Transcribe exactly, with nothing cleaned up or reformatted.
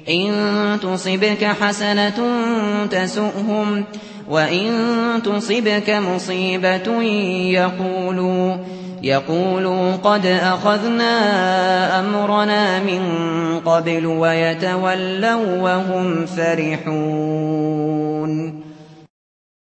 إن تصبك حسنة تسؤهم وإن تصبك مصيبة يقولوا يقولوا قد أخذنا أمرنا من قبل ويتولوا وهم فرحون